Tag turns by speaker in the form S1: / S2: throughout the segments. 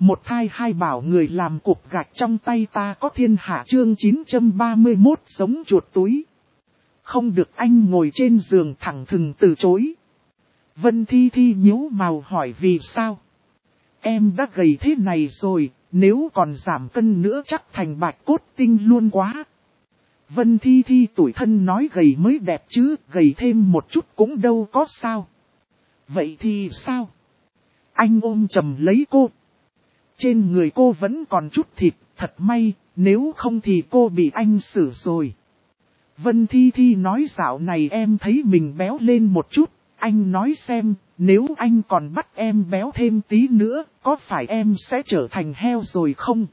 S1: Một thai hai bảo người làm cục gạch trong tay ta có thiên hạ chương 931 giống chuột túi. Không được anh ngồi trên giường thẳng thừng từ chối. Vân Thi Thi nhíu mày hỏi vì sao? Em đã gầy thế này rồi, nếu còn giảm cân nữa chắc thành bạch cốt tinh luôn quá. Vân Thi Thi tủi thân nói gầy mới đẹp chứ, gầy thêm một chút cũng đâu có sao. Vậy thì sao? Anh ôm chầm lấy cô. Trên người cô vẫn còn chút thịt, thật may, nếu không thì cô bị anh xử rồi. Vân Thi Thi nói dạo này em thấy mình béo lên một chút, anh nói xem, nếu anh còn bắt em béo thêm tí nữa, có phải em sẽ trở thành heo rồi không?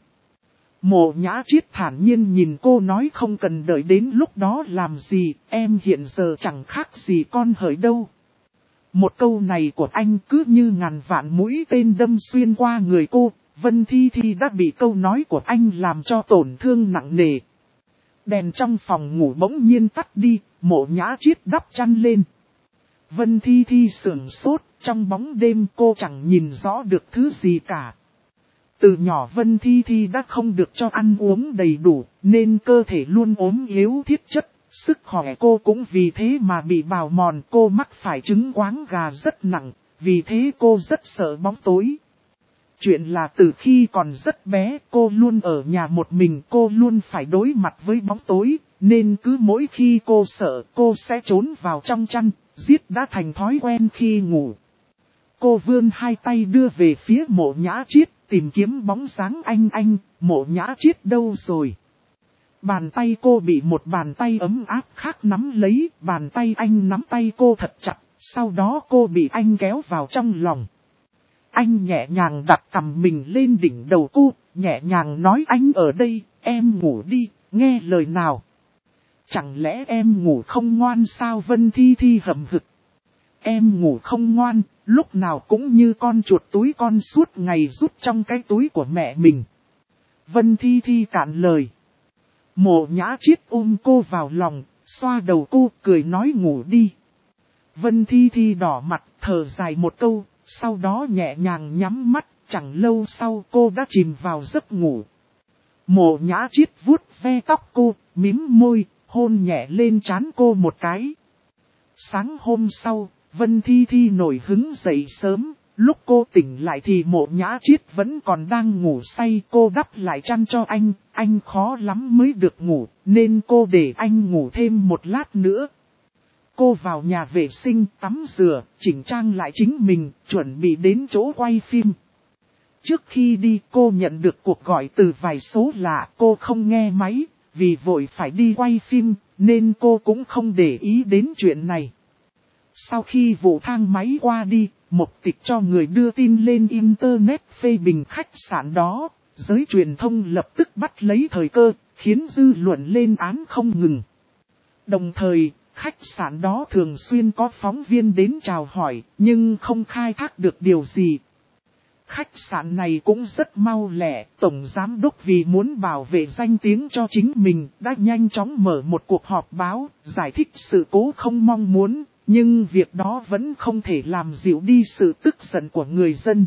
S1: Mộ Nhã Triết thản nhiên nhìn cô nói không cần đợi đến lúc đó làm gì, em hiện giờ chẳng khác gì con hởi đâu. Một câu này của anh cứ như ngàn vạn mũi tên đâm xuyên qua người cô, Vân Thi Thi đã bị câu nói của anh làm cho tổn thương nặng nề. Đèn trong phòng ngủ bỗng nhiên tắt đi, Mộ Nhã Triết đắp chăn lên. Vân Thi Thi sửng sốt, trong bóng đêm cô chẳng nhìn rõ được thứ gì cả. Từ nhỏ Vân Thi Thi đã không được cho ăn uống đầy đủ, nên cơ thể luôn ốm yếu thiết chất, sức khỏe cô cũng vì thế mà bị bào mòn. Cô mắc phải chứng quáng gà rất nặng, vì thế cô rất sợ bóng tối. Chuyện là từ khi còn rất bé cô luôn ở nhà một mình, cô luôn phải đối mặt với bóng tối, nên cứ mỗi khi cô sợ cô sẽ trốn vào trong chăn, giết đã thành thói quen khi ngủ. Cô vươn hai tay đưa về phía Mộ Nhã Triết, tìm kiếm bóng dáng anh, Mộ Nhã Triết đâu rồi? Bàn tay cô bị một bàn tay ấm áp khác nắm lấy, bàn tay anh nắm tay cô thật chặt, sau đó cô bị anh kéo vào trong lòng. Anh nhẹ nhàng đặt cằm mình lên đỉnh đầu cô, nhẹ nhàng nói anh ở đây, em ngủ đi, nghe lời nào. Chẳng lẽ em ngủ không ngoan sao? Vân Thi Thi hậm hực. Em ngủ không ngoan, lúc nào cũng như con chuột túi con suốt ngày rút trong cái túi của mẹ mình. Vân Thi Thi cạn lời. Mộ Nhã Triết ôm cô vào lòng, xoa đầu cô, cười nói ngủ đi. Vân Thi Thi đỏ mặt, thở dài một câu, sau đó nhẹ nhàng nhắm mắt, chẳng lâu sau cô đã chìm vào giấc ngủ. Mộ Nhã Triết vuốt ve tóc cô, mím môi, hôn nhẹ lên trán cô một cái. Sáng hôm sau, Vân Thi Thi nổi hứng dậy sớm, lúc cô tỉnh lại thì Mộ Nhã Triết vẫn còn đang ngủ say. Cô đắp lại chăn cho anh khó lắm mới được ngủ, nên cô để anh ngủ thêm một lát nữa. Cô vào nhà vệ sinh, tắm rửa, chỉnh trang lại chính mình, chuẩn bị đến chỗ quay phim. Trước khi đi cô nhận được cuộc gọi từ vài số lạ, cô không nghe máy, vì vội phải đi quay phim, nên cô cũng không để ý đến chuyện này. Sau khi vụ thang máy qua đi, Mộc Tịch cho người đưa tin lên Internet phê bình khách sạn đó, giới truyền thông lập tức bắt lấy thời cơ, khiến dư luận lên án không ngừng. Đồng thời, khách sạn đó thường xuyên có phóng viên đến chào hỏi, nhưng không khai thác được điều gì. Khách sạn này cũng rất mau lẹ, tổng giám đốc vì muốn bảo vệ danh tiếng cho chính mình, đã nhanh chóng mở một cuộc họp báo, giải thích sự cố không mong muốn, nhưng việc đó vẫn không thể làm dịu đi sự tức giận của người dân.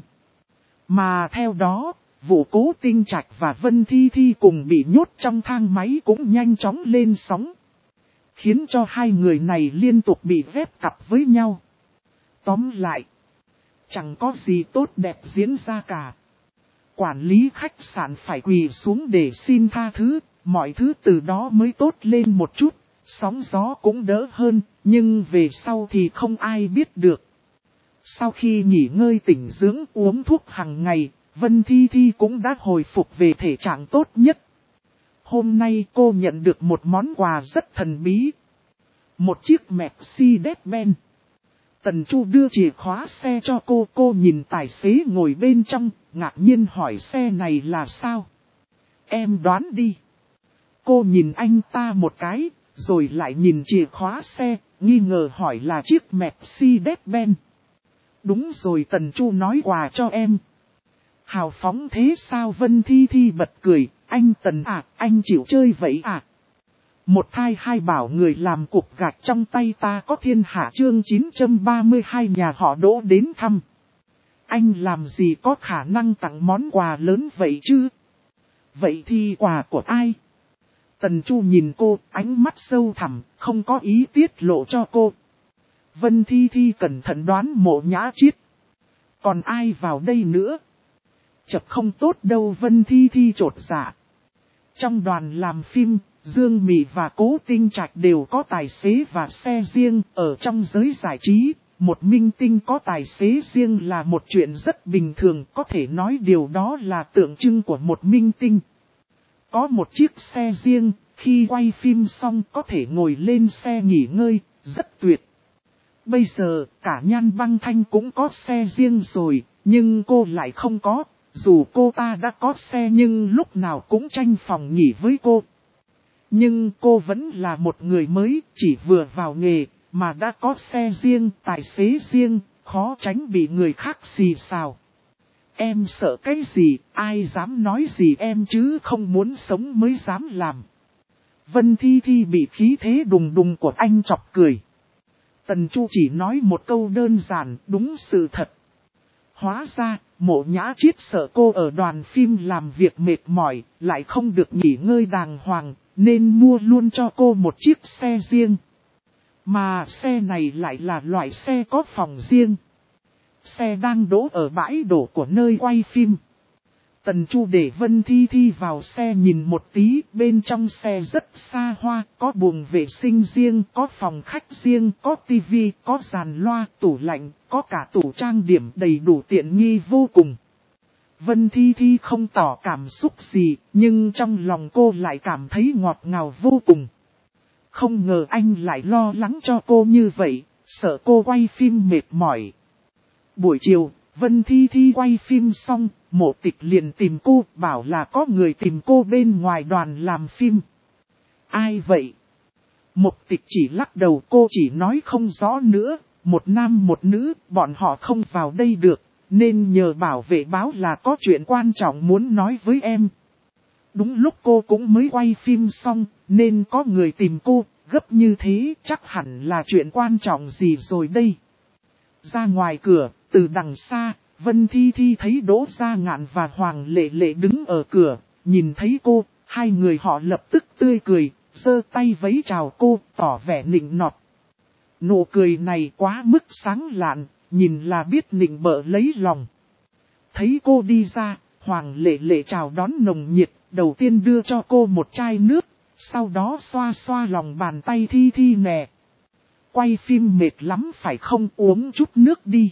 S1: Mà theo đó, vụ cố Tinh Trạch và Vân Thi Thi cùng bị nhốt trong thang máy cũng nhanh chóng lên sóng, khiến cho hai người này liên tục bị ghép cặp với nhau. Tóm lại, chẳng có gì tốt đẹp diễn ra cả. Quản lý khách sạn phải quỳ xuống để xin tha thứ, mọi thứ từ đó mới tốt lên một chút, sóng gió cũng đỡ hơn, nhưng về sau thì không ai biết được. Sau khi nghỉ ngơi tĩnh dưỡng uống thuốc hàng ngày, Vân Thi Thi cũng đã hồi phục về thể trạng tốt nhất. Hôm nay cô nhận được một món quà rất thần bí. Một chiếc Mercedes-Benz. Tần Chu đưa chìa khóa xe cho cô nhìn tài xế ngồi bên trong, ngạc nhiên hỏi xe này là sao? Em đoán đi. Cô nhìn anh ta một cái, rồi lại nhìn chìa khóa xe, nghi ngờ hỏi là chiếc Mercedes-Benz. Đúng rồi, Tần Chu nói quà cho em. Hào phóng thế sao? Vân Thi Thi bật cười, anh Tần à, anh chịu chơi vậy à? Một thai hai bảo người làm cục gạch trong tay ta có thiên hạ chương 932 nhà họ Đỗ đến thăm. anh làm gì có khả năng tặng món quà lớn vậy chứ? Vậy thì quà của ai? Tần Chu nhìn cô, ánh mắt sâu thẳm, không có ý tiết lộ cho cô. Vân Thi Thi cẩn thận đoán Mộ Nhã Chiết. Còn ai vào đây nữa? Chợt không tốt đâu, Vân Thi Thi chột dạ. Trong đoàn làm phim, Dương Mị và Cố Tinh Trạch đều có tài xế và xe riêng. Ở trong giới giải trí, một minh tinh có tài xế riêng là một chuyện rất bình thường. Có thể nói điều đó là tượng trưng của một minh tinh. Có một chiếc xe riêng, khi quay phim xong có thể ngồi lên xe nghỉ ngơi, rất tuyệt. Bây giờ, cả Nhan Băng Thanh cũng có xe riêng rồi, nhưng cô lại không có. Dù cô ta đã có xe nhưng lúc nào cũng tranh phòng nghỉ với cô. Nhưng cô vẫn là một người mới, chỉ vừa vào nghề, mà đã có xe riêng, tài xế riêng, khó tránh bị người khác xì xào. Em sợ cái gì, ai dám nói gì em chứ, không muốn sống mới dám làm. Vân Thi Thi bị khí thế đùng đùng của anh chọc cười. Tần Chu chỉ nói một câu đơn giản, đúng sự thật. Hóa ra, Mộ Nhã Chiết sợ cô ở đoàn phim làm việc mệt mỏi, lại không được nghỉ ngơi đàng hoàng, nên mua luôn cho cô một chiếc xe riêng. Mà xe này lại là loại xe có phòng riêng. Xe đang đỗ ở bãi đổ của nơi quay phim. Tần Chu để Vân Thi Thi vào xe nhìn một tí, bên trong xe rất xa hoa, có buồng vệ sinh riêng, có phòng khách riêng, có tivi, có dàn loa, tủ lạnh, có cả tủ trang điểm đầy đủ tiện nghi vô cùng. Vân Thi Thi không tỏ cảm xúc gì, nhưng trong lòng cô lại cảm thấy ngọt ngào vô cùng. Không ngờ anh lại lo lắng cho cô như vậy, sợ cô quay phim mệt mỏi. Buổi chiều, Vân Thi Thi quay phim xong, Mộ Tịch liền tìm cô, bảo là có người tìm cô bên ngoài đoàn làm phim. Ai vậy? Mộ Tịch chỉ lắc đầu, cô chỉ nói không rõ nữa, một nam một nữ, bọn họ không vào đây được, nên nhờ bảo vệ báo là có chuyện quan trọng muốn nói với em. Đúng lúc cô cũng mới quay phim xong, nên có người tìm cô, gấp như thế chắc hẳn là chuyện quan trọng gì rồi đây. Ra ngoài cửa, từ đằng xa, Vân Thi Thi thấy Đỗ Gia Ngạn và Hoàng Lệ Lệ đứng ở cửa, nhìn thấy cô, hai người họ lập tức tươi cười, giơ tay vẫy chào cô, tỏ vẻ nịnh nọt. Nụ cười này quá mức sáng lạn, nhìn là biết nịnh bợ lấy lòng. Thấy cô đi ra, Hoàng Lệ Lệ chào đón nồng nhiệt, đầu tiên đưa cho cô một chai nước, sau đó xoa xoa lòng bàn tay Thi Thi nè. Quay phim mệt lắm phải không, uống chút nước đi.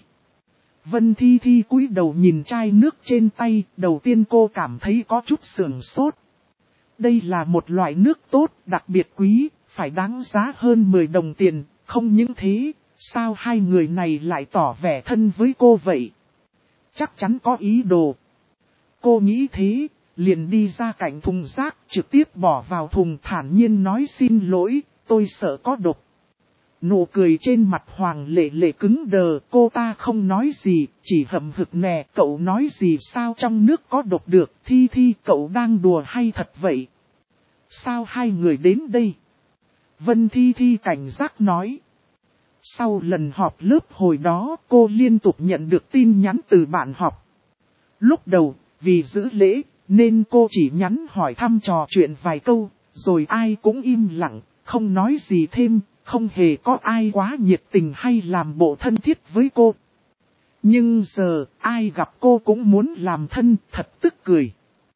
S1: Vân Thi Thi cúi đầu nhìn chai nước trên tay, đầu tiên cô cảm thấy có chút sườn sốt. Đây là một loại nước tốt, đặc biệt quý, phải đáng giá hơn 10 đồng tiền, không những thế, sao hai người này lại tỏ vẻ thân với cô vậy? Chắc chắn có ý đồ. Cô nghĩ thế, liền đi ra cạnh thùng rác, trực tiếp bỏ vào thùng thản nhiên nói xin lỗi, tôi sợ có độc. Nụ cười trên mặt Hoàng Lệ Lệ cứng đờ, cô ta không nói gì, chỉ hậm hực nè, cậu nói gì sao trong nước có độc được, Thi Thi cậu đang đùa hay thật vậy? Sao hai người đến đây? Vân Thi Thi cảnh giác nói. Sau lần họp lớp hồi đó, cô liên tục nhận được tin nhắn từ bạn học. Lúc đầu, vì giữ lễ, nên cô chỉ nhắn hỏi thăm trò chuyện vài câu, rồi ai cũng im lặng, không nói gì thêm. Không hề có ai quá nhiệt tình hay làm bộ thân thiết với cô. Nhưng giờ, ai gặp cô cũng muốn làm thân, thật tức cười.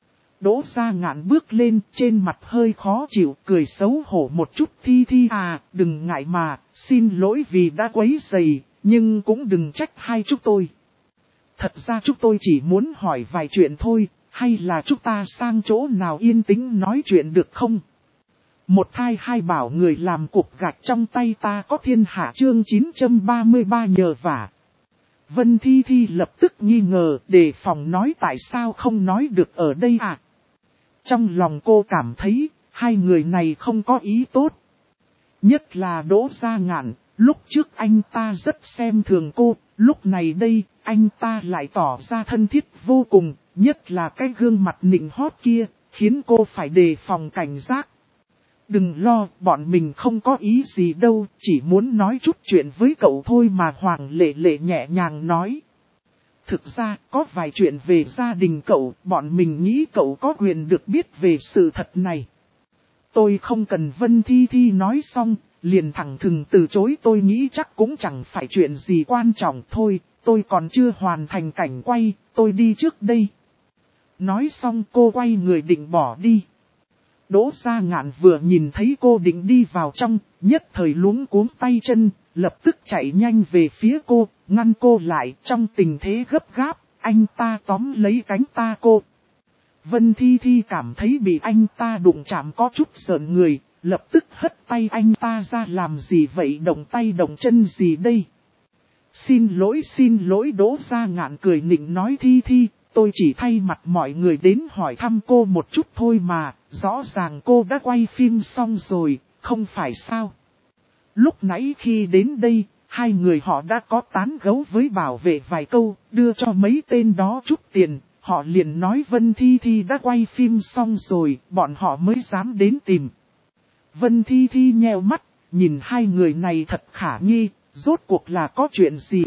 S1: Đỗ Gia Ngạn bước lên, trên mặt hơi khó chịu, cười xấu hổ một chút. Thi Thi à, đừng ngại mà, xin lỗi vì đã quấy rầy, nhưng cũng đừng trách hai chúng tôi. Thật ra chúng tôi chỉ muốn hỏi vài chuyện thôi, hay là chúng ta sang chỗ nào yên tĩnh nói chuyện được không? Một thai hai bảo người làm cục gạch trong tay ta có thiên hạ chương 933 nhờ vả. Vân Thi Thi lập tức nghi ngờ, đề phòng nói tại sao không nói được ở đây à? Trong lòng cô cảm thấy, hai người này không có ý tốt. Nhất là Đỗ Gia Ngạn, lúc trước anh ta rất xem thường cô, lúc này đây, anh ta lại tỏ ra thân thiết vô cùng, nhất là cái gương mặt nịnh hót kia, khiến cô phải đề phòng cảnh giác. Đừng lo, bọn mình không có ý gì đâu, chỉ muốn nói chút chuyện với cậu thôi mà Hoàng Lệ Lệ nhẹ nhàng nói. Thực ra, có vài chuyện về gia đình cậu, bọn mình nghĩ cậu có quyền được biết về sự thật này. Tôi không cần Vân Thi Thi nói xong, liền thẳng thừng từ chối. Tôi nghĩ chắc cũng chẳng phải chuyện gì quan trọng thôi, tôi còn chưa hoàn thành cảnh quay, tôi đi trước đây. Nói xong cô quay người định bỏ đi. Đỗ Gia Ngạn vừa nhìn thấy cô định đi vào trong, nhất thời luống cuống tay chân, lập tức chạy nhanh về phía cô, ngăn cô lại. Trong tình thế gấp gáp, anh ta tóm lấy cánh ta cô. Vân Thi Thi cảm thấy bị anh ta đụng chạm có chút sợn người, lập tức hất tay anh ta ra. Làm gì vậy, động tay động chân gì đây? Xin lỗi. Đỗ Gia Ngạn cười nịnh nói, Thi Thi, tôi chỉ thay mặt mọi người đến hỏi thăm cô một chút thôi mà, rõ ràng cô đã quay phim xong rồi, không phải sao? Lúc nãy khi đến đây, hai người họ đã có tán gẫu với bảo vệ vài câu, đưa cho mấy tên đó chút tiền, họ liền nói Vân Thi Thi đã quay phim xong rồi, bọn họ mới dám đến tìm. Vân Thi Thi nheo mắt, nhìn hai người này thật khả nghi, rốt cuộc là có chuyện gì?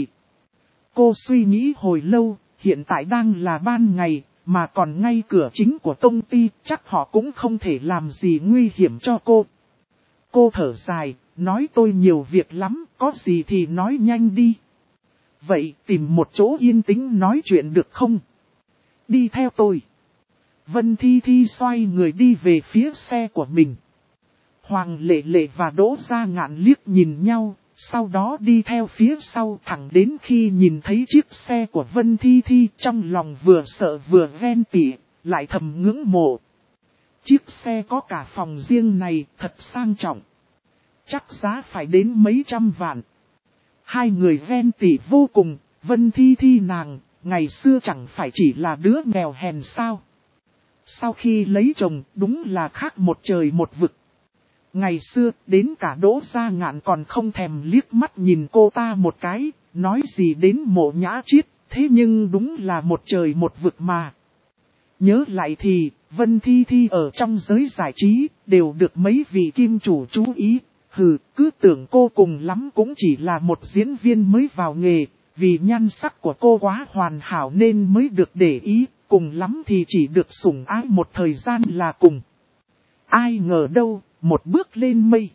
S1: Cô suy nghĩ hồi lâu, hiện tại đang là ban ngày, mà còn ngay cửa chính của công ty, chắc họ cũng không thể làm gì nguy hiểm cho cô. Cô thở dài, nói tôi nhiều việc lắm, có gì thì nói nhanh đi. Vậy tìm một chỗ yên tĩnh nói chuyện được không? Đi theo tôi. Vân Thi Thi xoay người đi về phía xe của mình. Hoàng Lệ Lệ và Đỗ Gia Ngạn liếc nhìn nhau, sau đó đi theo phía sau thẳng đến khi nhìn thấy chiếc xe của Vân Thi Thi, trong lòng vừa sợ vừa ghen tị, lại thầm ngưỡng mộ. Chiếc xe có cả phòng riêng này thật sang trọng. Chắc giá phải đến mấy trăm vạn. Hai người ghen tị vô cùng, Vân Thi Thi nàng, ngày xưa chẳng phải chỉ là đứa nghèo hèn sao. Sau khi lấy chồng, đúng là khác một trời một vực. Ngày xưa, đến cả Đỗ Gia Ngạn còn không thèm liếc mắt nhìn cô ta một cái, nói gì đến Mộ Nhã Chiết, thế nhưng đúng là một trời một vực mà. Nhớ lại thì, Vân Thi Thi ở trong giới giải trí, đều được mấy vị kim chủ chú ý. Cứ tưởng cô cùng lắm cũng chỉ là một diễn viên mới vào nghề, vì nhan sắc của cô quá hoàn hảo nên mới được để ý, cùng lắm thì chỉ được sủng ái một thời gian là cùng. Ai ngờ đâu, một bước lên mây.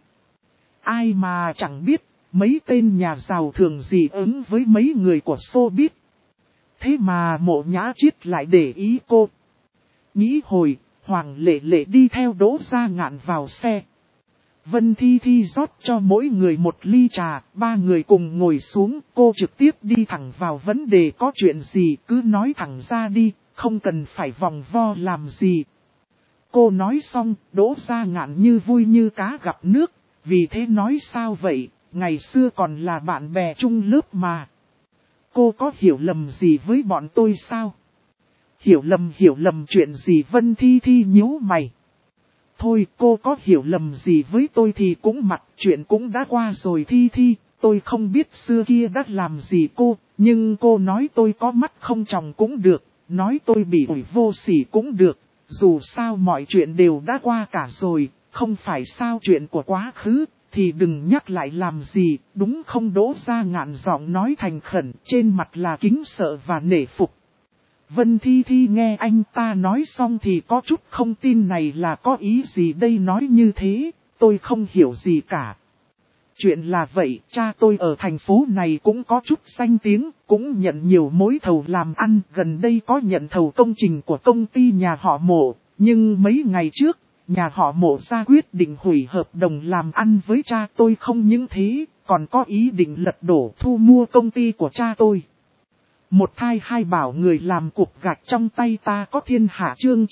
S1: Ai mà chẳng biết, mấy tên nhà giàu thường dị ứng với mấy người của showbiz. Thế mà Mộ Nhã Chiết lại để ý cô. Nghĩ hồi, Hoàng Lệ Lệ đi theo Đỗ Gia Ngạn vào xe. Vân Thi Thi rót cho mỗi người một ly trà, ba người cùng ngồi xuống, cô trực tiếp đi thẳng vào vấn đề, có chuyện gì cứ nói thẳng ra đi, không cần phải vòng vo làm gì. Cô nói xong, Đỗ Gia Ngạn như vui như cá gặp nước, vì thế nói sao vậy, ngày xưa còn là bạn bè chung lớp mà. Cô có hiểu lầm gì với bọn tôi sao? Hiểu lầm chuyện gì? Vân Thi Thi nhíu mày. Thôi cô có hiểu lầm gì với tôi thì cũng mặc, chuyện cũng đã qua rồi Thi Thi, tôi không biết xưa kia đã làm gì cô, nhưng cô nói tôi có mắt không tròng cũng được, nói tôi bị ủi vô sỉ cũng được, dù sao mọi chuyện đều đã qua cả rồi, không phải sao chuyện của quá khứ, thì đừng nhắc lại làm gì, đúng không? Đỗ Gia Ngạn giọng nói thành khẩn, trên mặt là kính sợ và nể phục. Vân Thi Thi nghe anh ta nói xong thì có chút không tin, này là có ý gì đây, nói như thế, tôi không hiểu gì cả. Chuyện là vậy, cha tôi ở thành phố này cũng có chút danh tiếng, cũng nhận nhiều mối thầu làm ăn, gần đây có nhận thầu công trình của công ty nhà họ Mộ, nhưng mấy ngày trước, nhà họ Mộ ra quyết định hủy hợp đồng làm ăn với cha tôi, không những thế, còn có ý định lật đổ thu mua công ty của cha tôi. Một thai hai bảo, người làm cục gạch trong tay ta có thiên hạ. Chương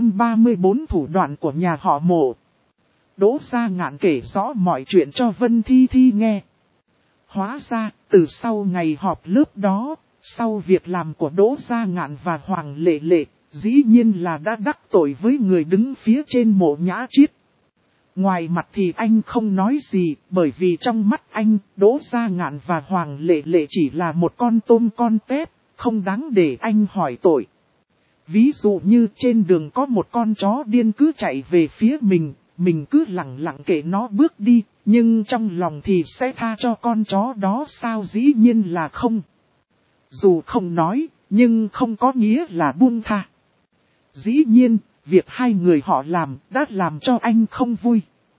S1: 934 thủ đoạn của nhà họ Mộ. Đỗ Gia Ngạn kể rõ mọi chuyện cho Vân Thi Thi nghe. Hóa ra, từ sau ngày họp lớp đó, sau việc làm của Đỗ Gia Ngạn và Hoàng Lệ Lệ, dĩ nhiên là đã đắc tội với người đứng phía trên Mộ Nhã Chiết. Ngoài mặt thì anh không nói gì, bởi vì trong mắt anh, Đỗ Gia Ngạn và Hoàng Lệ Lệ chỉ là một con tôm con tép, không đáng để anh hỏi tội. Ví dụ như trên đường có một con chó điên cứ chạy về phía mình cứ lặng lặng kệ nó bước đi, nhưng trong lòng thì sẽ tha cho con chó đó sao? Dĩ nhiên là không. Dù không nói, nhưng không có nghĩa là buông tha. Dĩ nhiên, việc hai người họ làm đã làm cho anh không vui.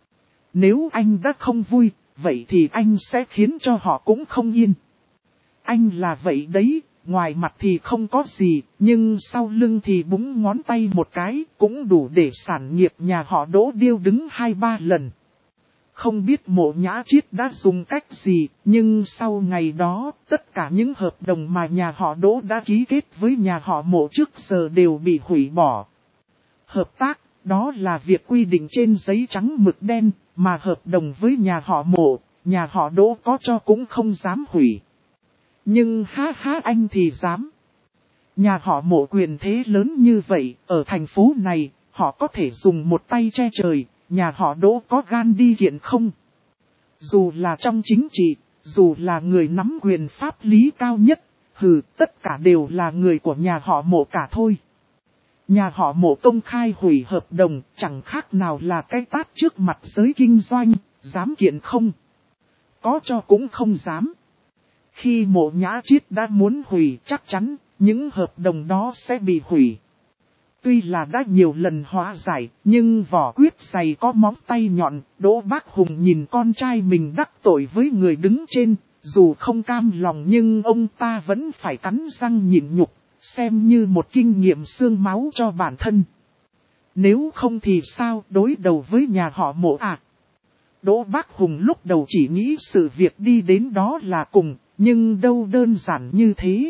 S1: Nếu anh đã không vui, vậy thì anh sẽ khiến cho họ cũng không yên. Anh là vậy đấy, ngoài mặt thì không có gì, nhưng sau lưng thì búng ngón tay một cái, cũng đủ để sản nghiệp nhà họ Đỗ điêu đứng 2-3 lần. Không biết Mộ Nhã Chiết đã dùng cách gì, nhưng sau ngày đó, tất cả những hợp đồng mà nhà họ Đỗ đã ký kết với nhà họ Mộ trước giờ đều bị hủy bỏ. Hợp tác, đó là việc quy định trên giấy trắng mực đen, mà hợp đồng với nhà họ Mộ, nhà họ Đỗ có cho cũng không dám hủy. Nhưng anh thì dám. Nhà họ Mộ quyền thế lớn như vậy, ở thành phố này, họ có thể dùng một tay che trời, nhà họ Đỗ có gan đi kiện không? Dù là trong chính trị, dù là người nắm quyền pháp lý cao nhất, tất cả đều là người của nhà họ Mộ cả thôi. Nhà họ Mộ công khai hủy hợp đồng, chẳng khác nào là cái tát trước mặt giới kinh doanh, dám kiện không? Có cho cũng không dám. Khi Mộ Nhã Chiết đã muốn hủy, chắc chắn, những hợp đồng đó sẽ bị hủy. Tuy là đã nhiều lần hóa giải, nhưng vỏ quyết dày có móng tay nhọn, Đỗ Bác Hùng nhìn con trai mình đắc tội với người đứng trên, dù không cam lòng nhưng ông ta vẫn phải cắn răng nhịn nhục, xem như một kinh nghiệm xương máu cho bản thân. Nếu không thì sao đối đầu với nhà họ Mộ à? Đỗ Bác Hùng lúc đầu chỉ nghĩ sự việc đi đến đó là cùng, nhưng đâu đơn giản như thế.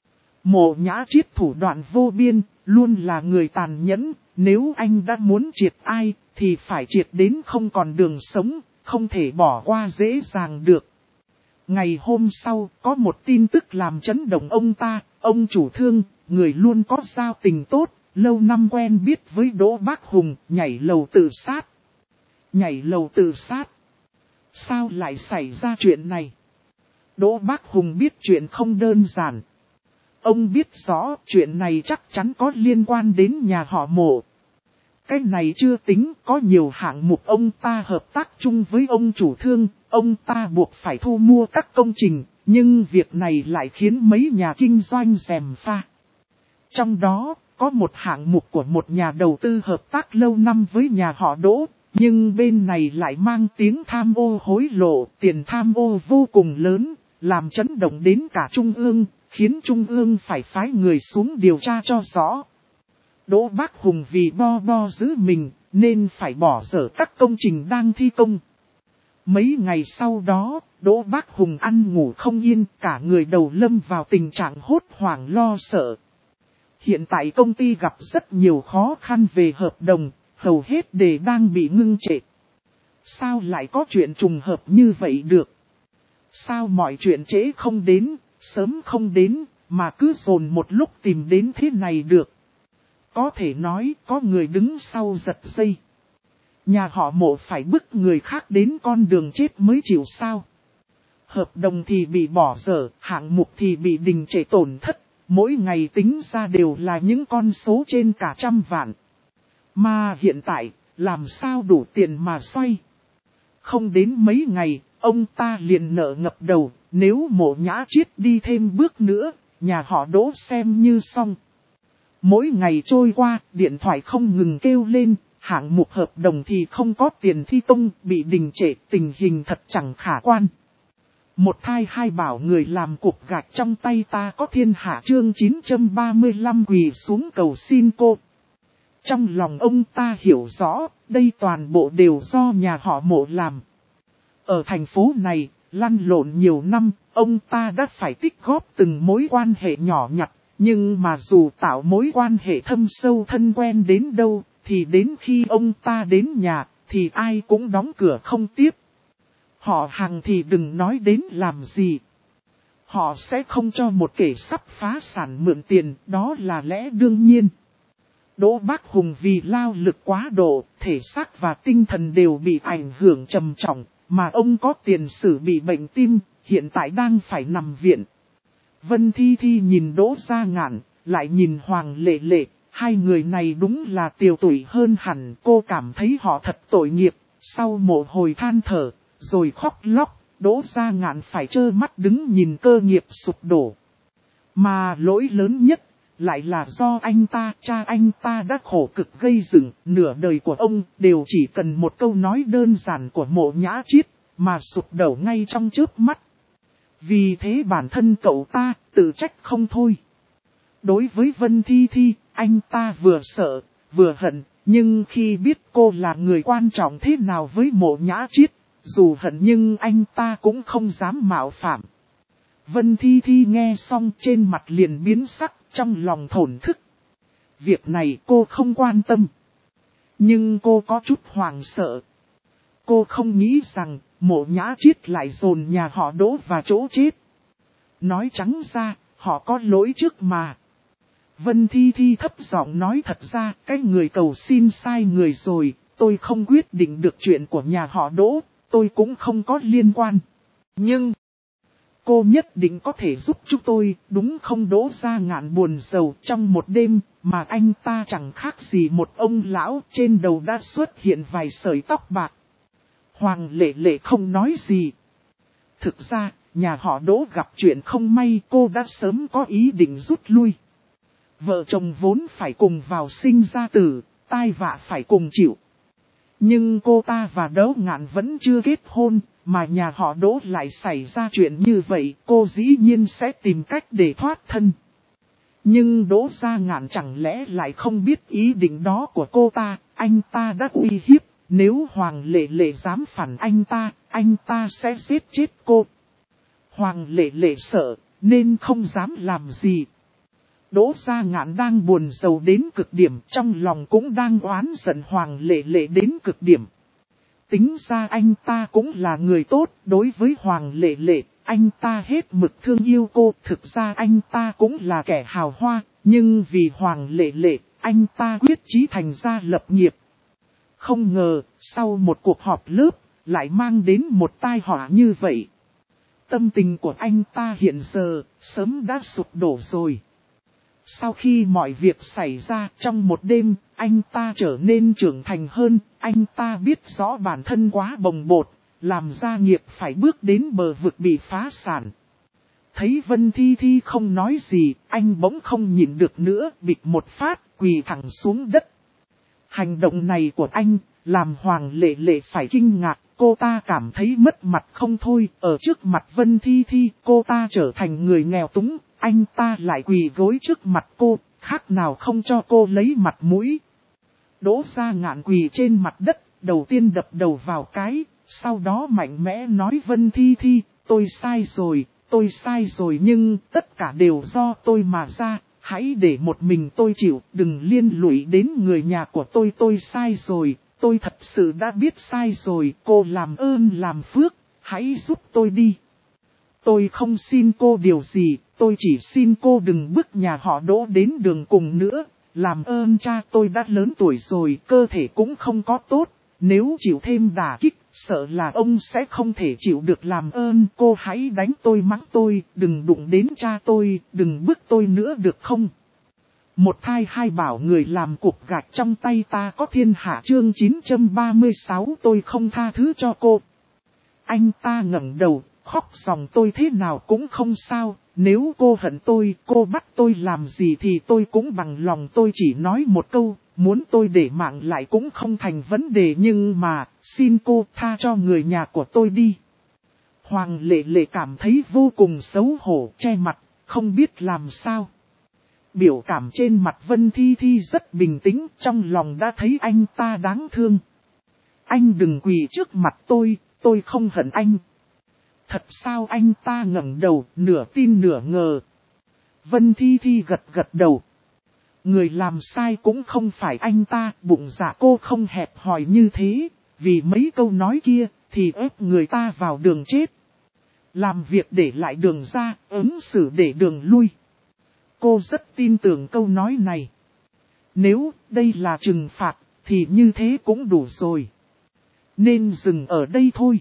S1: Mộ Nhã Chiết thủ đoạn vô biên, luôn là người tàn nhẫn, nếu anh đã muốn triệt ai, thì phải triệt đến không còn đường sống, không thể bỏ qua dễ dàng được. Ngày hôm sau, có một tin tức làm chấn động ông ta, ông chủ Thương, người luôn có giao tình tốt, lâu năm quen biết với Đỗ Bác Hùng, nhảy lầu tự sát. Nhảy lầu tự sát? Sao lại xảy ra chuyện này? Đỗ Bác Hùng biết chuyện không đơn giản. Ông biết rõ chuyện này chắc chắn có liên quan đến nhà họ Mộ. Cái này chưa tính, có nhiều hạng mục ông ta hợp tác chung với ông chủ Thương, ông ta buộc phải thu mua các công trình, nhưng việc này lại khiến mấy nhà kinh doanh gièm pha. Trong đó, có một hạng mục của một nhà đầu tư hợp tác lâu năm với nhà họ Đỗ, nhưng bên này lại mang tiếng tham ô hối lộ, tiền tham ô vô cùng lớn, làm chấn động đến cả Trung ương, khiến Trung ương phải phái người xuống điều tra cho rõ. Đỗ Bác Hùng vì bo giữ mình, nên phải bỏ dở các công trình đang thi công. Mấy ngày sau đó, Đỗ Bác Hùng ăn ngủ không yên, cả người đầu lâm vào tình trạng hốt hoảng lo sợ. Hiện tại công ty gặp rất nhiều khó khăn về hợp đồng, hầu hết đều đang bị ngưng trệ. Sao lại có chuyện trùng hợp như vậy được? Sao mọi chuyện trễ không đến, sớm không đến, mà cứ dồn một lúc tìm đến thế này được? Có thể nói có người đứng sau giật dây. Nhà họ Mộ phải bức người khác đến con đường chết mới chịu sao? Hợp đồng thì bị bỏ dở, hạng mục thì bị đình trệ tổn thất, mỗi ngày tính ra đều là những con số trên cả 100 vạn. Mà hiện tại, làm sao đủ tiền mà xoay? Không đến mấy ngày, ông ta liền nợ ngập đầu, nếu Mộ Nhã Chiết đi thêm bước nữa, nhà họ Đỗ xem như xong. Mỗi ngày trôi qua, điện thoại không ngừng kêu lên, hạng mục hợp đồng thì không có tiền thi công, bị đình trệ, tình hình thật chẳng khả quan. Một thai hai bảo người làm cục gạch trong tay ta có thiên hạ chương 935 quỳ xuống cầu xin cô. Trong lòng ông ta hiểu rõ, đây toàn bộ đều do nhà họ Mộ làm. Ở thành phố này, lăn lộn nhiều năm, ông ta đã phải tích góp từng mối quan hệ nhỏ nhặt, nhưng mà dù tạo mối quan hệ thâm sâu thân quen đến đâu, thì đến khi ông ta đến nhà, thì ai cũng đóng cửa không tiếp. Họ Hàng thì đừng nói đến làm gì. Họ sẽ không cho một kẻ sắp phá sản mượn tiền, đó là lẽ đương nhiên. Đỗ Bác Hùng vì lao lực quá độ, thể xác và tinh thần đều bị ảnh hưởng trầm trọng, mà ông có tiền sử bị bệnh tim, hiện tại đang phải nằm viện. Vân Thi Thi nhìn Đỗ Gia Ngạn, lại nhìn Hoàng Lệ Lệ, hai người này đúng là tiều tụy hơn hẳn, cô cảm thấy họ thật tội nghiệp, sau một hồi than thở, rồi khóc lóc, Đỗ Gia Ngạn phải trơ mắt đứng nhìn cơ nghiệp sụp đổ. Mà lỗi lớn nhất, lại là do anh ta, cha anh ta đã khổ cực gây dựng, nửa đời của ông đều chỉ cần một câu nói đơn giản của Mộ Nhã Chiết, mà sụp đổ ngay trong chớp mắt. Vì thế bản thân cậu ta tự trách không thôi. Đối với Vân Thi Thi, anh ta vừa sợ, vừa hận, nhưng khi biết cô là người quan trọng thế nào với Mộ Nhã Chiết, dù hận nhưng anh ta cũng không dám mạo phạm. Vân Thi Thi nghe xong trên mặt liền biến sắc, trong lòng thổn thức. Việc này cô không quan tâm. Nhưng cô có chút hoảng sợ. Cô không nghĩ rằng Mộ Nhã Chiết lại dồn nhà họ Đỗ vào chỗ chết. Nói trắng ra, họ có lỗi trước mà. Vân Thi Thi thấp giọng nói, thật ra cái người cầu xin sai người rồi, tôi không quyết định được chuyện của nhà họ Đỗ, tôi cũng không có liên quan. Nhưng cô nhất định có thể giúp chúng tôi, đúng không? Đỗ Gia Ngạn buồn rầu. Trong một đêm mà anh ta chẳng khác gì một ông lão, trên đầu đã xuất hiện vài sợi tóc bạc. Hoàng Lệ Lệ không nói gì. Thực ra, nhà họ Đỗ gặp chuyện không may, cô đã sớm có ý định rút lui. Vợ chồng vốn phải cùng vào sinh ra tử, tai vạ phải cùng chịu. Nhưng cô ta và Đỗ Ngạn vẫn chưa kết hôn, mà nhà họ Đỗ lại xảy ra chuyện như vậy, cô dĩ nhiên sẽ tìm cách để thoát thân. Nhưng Đỗ Gia Ngạn chẳng lẽ lại không biết ý định đó của cô ta, anh ta đã uy hiếp, nếu Hoàng Lệ Lệ dám phản anh ta sẽ giết chết cô. Hoàng Lệ Lệ sợ, nên không dám làm gì. Đỗ Gia Ngạn đang buồn rầu đến cực điểm, trong lòng cũng đang oán giận Hoàng Lệ Lệ đến cực điểm. Tính ra anh ta cũng là người tốt, đối với Hoàng Lệ Lệ, anh ta hết mực thương yêu cô. Thực ra anh ta cũng là kẻ hào hoa, nhưng vì Hoàng Lệ Lệ, anh ta quyết chí thành gia lập nghiệp. Không ngờ, sau một cuộc họp lớp, lại mang đến một tai họa như vậy. Tâm tình của anh ta hiện giờ, sớm đã sụp đổ rồi. Sau khi mọi việc xảy ra trong một đêm, anh ta trở nên trưởng thành hơn, anh ta biết rõ bản thân quá bồng bột, làm gia nghiệp phải bước đến bờ vực bị phá sản. Thấy Vân Thi Thi không nói gì, anh bỗng không nhịn được nữa, bịch một phát, quỳ thẳng xuống đất. Hành động này của anh, làm Hoàng Lệ Lệ phải kinh ngạc, cô ta cảm thấy mất mặt không thôi, ở trước mặt Vân Thi Thi, cô ta trở thành người nghèo túng. Anh ta lại quỳ gối trước mặt cô, khác nào không cho cô lấy mặt mũi. Đỗ Gia Ngạn quỳ trên mặt đất, đầu tiên đập đầu vào cái, sau đó mạnh mẽ nói, Vân Thi Thi, tôi sai rồi nhưng tất cả đều do tôi mà ra, hãy để một mình tôi chịu, đừng liên lụy đến người nhà của tôi sai rồi, tôi thật sự đã biết sai rồi, cô làm ơn làm phước, hãy giúp tôi đi. Tôi không xin cô điều gì, tôi chỉ xin cô đừng bước nhà họ Đỗ đến đường cùng nữa. Làm ơn cha, tôi đã lớn tuổi rồi, cơ thể cũng không có tốt. Nếu chịu thêm đả kích, sợ là ông sẽ không thể chịu được. Làm ơn cô hãy đánh tôi, mắng tôi, đừng đụng đến cha tôi, đừng bức tôi nữa được không? Một thai hai bảo, người làm cục gạch trong tay ta có thiên hạ. Chương 936, tôi không tha thứ cho cô. Anh ta ngẩng đầu, khóc ròng, tôi thế nào cũng không sao, nếu cô hận tôi, cô bắt tôi làm gì thì tôi cũng bằng lòng. Tôi chỉ nói một câu, muốn tôi để mạng lại cũng không thành vấn đề, nhưng mà, xin cô tha cho người nhà của tôi đi. Hoàng Lệ Lệ cảm thấy vô cùng xấu hổ, che mặt, không biết làm sao. Biểu cảm trên mặt Vân Thi Thi rất bình tĩnh, trong lòng đã thấy anh ta đáng thương. Anh đừng quỳ trước mặt tôi không hận anh. Thật sao? Anh ta ngẩng đầu, nửa tin nửa ngờ. Vân Thi Thi gật gật đầu. Người làm sai cũng không phải anh ta, bụng dạ cô không hẹp hòi như thế, vì mấy câu nói kia, thì ép người ta vào đường chết. Làm việc để lại đường ra, ứng xử để đường lui. Cô rất tin tưởng câu nói này. Nếu đây là trừng phạt, thì như thế cũng đủ rồi. Nên dừng ở đây thôi.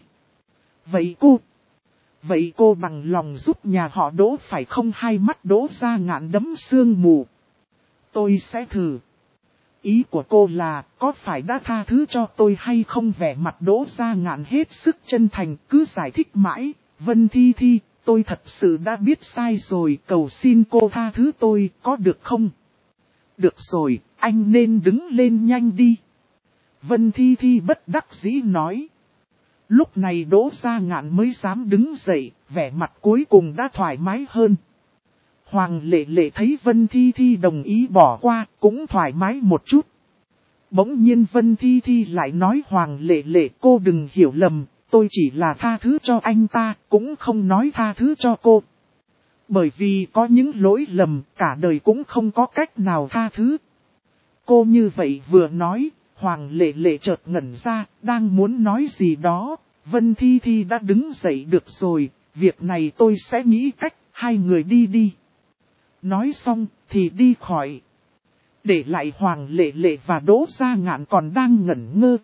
S1: Vậy cô bằng lòng giúp nhà họ Đỗ phải không? Hai mắt Đỗ Gia Ngạn đẫm sương mù. Tôi sẽ thử. Ý của cô là có phải đã tha thứ cho tôi hay không? Vẻ mặt Đỗ Gia Ngạn hết sức chân thành, cứ giải thích mãi. Vân Thi Thi, tôi thật sự đã biết sai rồi, cầu xin cô tha thứ tôi, có được không? Được rồi, anh nên đứng lên nhanh đi. Vân Thi Thi bất đắc dĩ nói. Lúc này Đỗ Gia Ngạn mới dám đứng dậy, vẻ mặt cuối cùng đã thoải mái hơn. Hoàng Lệ Lệ thấy Vân Thi Thi đồng ý bỏ qua, cũng thoải mái một chút. Bỗng nhiên Vân Thi Thi lại nói Hoàng Lệ Lệ, cô đừng hiểu lầm, tôi chỉ là tha thứ cho anh ta, cũng không nói tha thứ cho cô. Bởi vì có những lỗi lầm, cả đời cũng không có cách nào tha thứ. Cô như vậy vừa nói, Hoàng Lệ Lệ chợt ngẩn ra, đang muốn nói gì đó. Vân Thi Thi đã đứng dậy, được rồi, việc này tôi sẽ nghĩ cách, hai người đi đi. Nói xong thì đi khỏi. Để lại Hoàng Lệ Lệ và Đỗ Gia Ngạn còn đang ngẩn ngơ.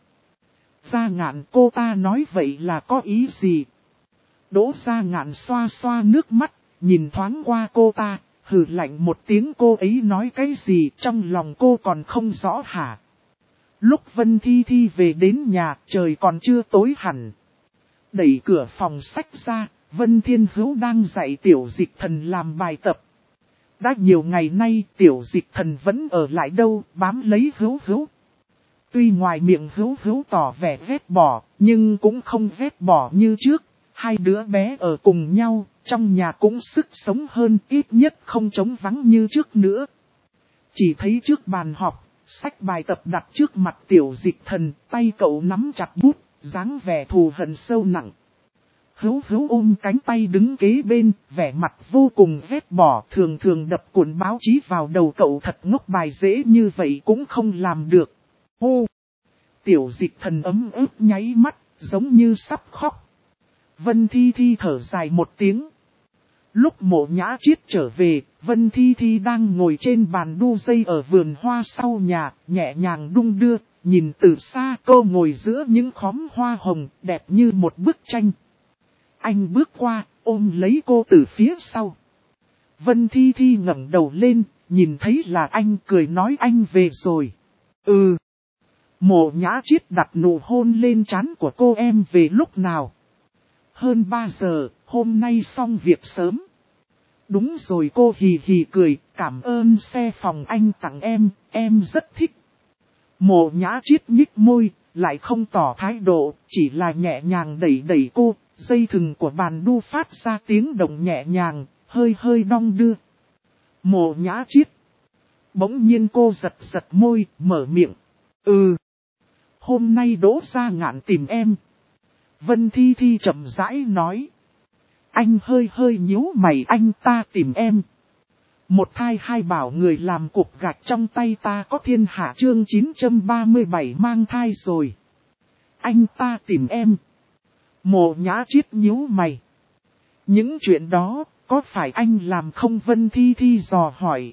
S1: Gia Ngạn, cô ta nói vậy là có ý gì? Đỗ Gia Ngạn xoa xoa nước mắt, nhìn thoáng qua cô ta, hừ lạnh một tiếng, cô ấy nói cái gì trong lòng cô còn không rõ hả? Lúc Vân Thi Thi về đến nhà, trời còn chưa tối hẳn. Đẩy cửa phòng sách ra, Vân Thiên Hữu đang dạy Tiểu Dịch Thần làm bài tập. Đã nhiều ngày nay Tiểu Dịch Thần vẫn ở lại đâu, bám lấy Hữu Hữu. Tuy ngoài miệng Hữu Hữu tỏ vẻ ghét bỏ, nhưng cũng không ghét bỏ như trước. Hai đứa bé ở cùng nhau, trong nhà cũng sức sống hơn, ít nhất không trống vắng như trước nữa. Chỉ thấy trước bàn học, sách bài tập đặt trước mặt Tiểu Dịch Thần, tay cậu nắm chặt bút, dáng vẻ thù hận sâu nặng. Hữu Hữu ôm cánh tay đứng kế bên, vẻ mặt vô cùng ghét bỏ, thường thường đập cuộn báo chí vào đầu cậu, thật ngốc, bài dễ như vậy cũng không làm được. Hô! Tiểu Dịch Thần ấm ức nháy mắt, giống như sắp khóc. Vân Thi Thi thở dài một tiếng. Lúc Mộ Nhã Chiết trở về, Vân Thi Thi đang ngồi trên bàn đu dây ở vườn hoa sau nhà, nhẹ nhàng đung đưa, nhìn từ xa cô ngồi giữa những khóm hoa hồng, đẹp như một bức tranh. Anh bước qua, ôm lấy cô từ phía sau. Vân Thi Thi ngẩng đầu lên, nhìn thấy là anh, cười nói anh về rồi. Ừ. Mộ Nhã Chiết đặt nụ hôn lên trán của cô, em về lúc nào? Hơn 3 giờ, hôm nay xong việc sớm. Đúng rồi, cô hì hì cười, cảm ơn xe phòng anh tặng em rất thích. Mộ Nhã Chiết nhích môi, lại không tỏ thái độ, chỉ là nhẹ nhàng đẩy đẩy cô, dây thừng của bàn đu phát ra tiếng động nhẹ nhàng, hơi hơi đong đưa. Mộ Nhã Chiết. Bỗng nhiên cô giật giật môi, mở miệng. Ừ. Hôm nay Đỗ Gia Ngạn tìm em. Vân Thi Thi chậm rãi nói. Anh hơi hơi nhíu mày, anh ta tìm em. Một thai hai bảo người làm cục gạch trong tay ta có thiên hạ, chương 937 mang thai rồi. Anh ta tìm em. Mộ Nhã Chiết nhíu mày. Những chuyện đó, có phải anh làm không? Vân Thi Thi dò hỏi.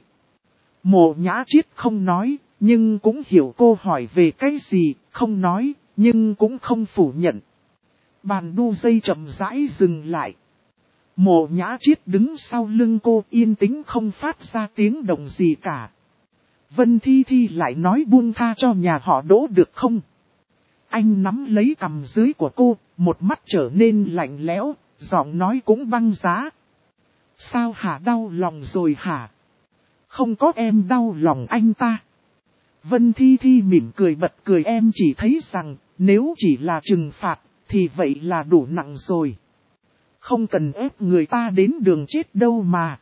S1: Mộ Nhã Chiết không nói, nhưng cũng hiểu cô hỏi về cái gì, không nói, nhưng cũng không phủ nhận. Bàn đu dây chậm rãi dừng lại. Mộ Nhã Chiết đứng sau lưng cô, yên tĩnh không phát ra tiếng động gì cả. Vân Thi Thi lại nói, buông tha cho nhà họ Đỗ được không? Anh nắm lấy cằm dưới của cô, một mắt trở nên lạnh lẽo, giọng nói cũng băng giá. Sao hả, đau lòng rồi hả? Không có, em đau lòng anh ta. Vân Thi Thi mỉm cười bật cười, em chỉ thấy rằng, nếu chỉ là trừng phạt, thì vậy là đủ nặng rồi. Không cần ép người ta đến đường chết đâu mà.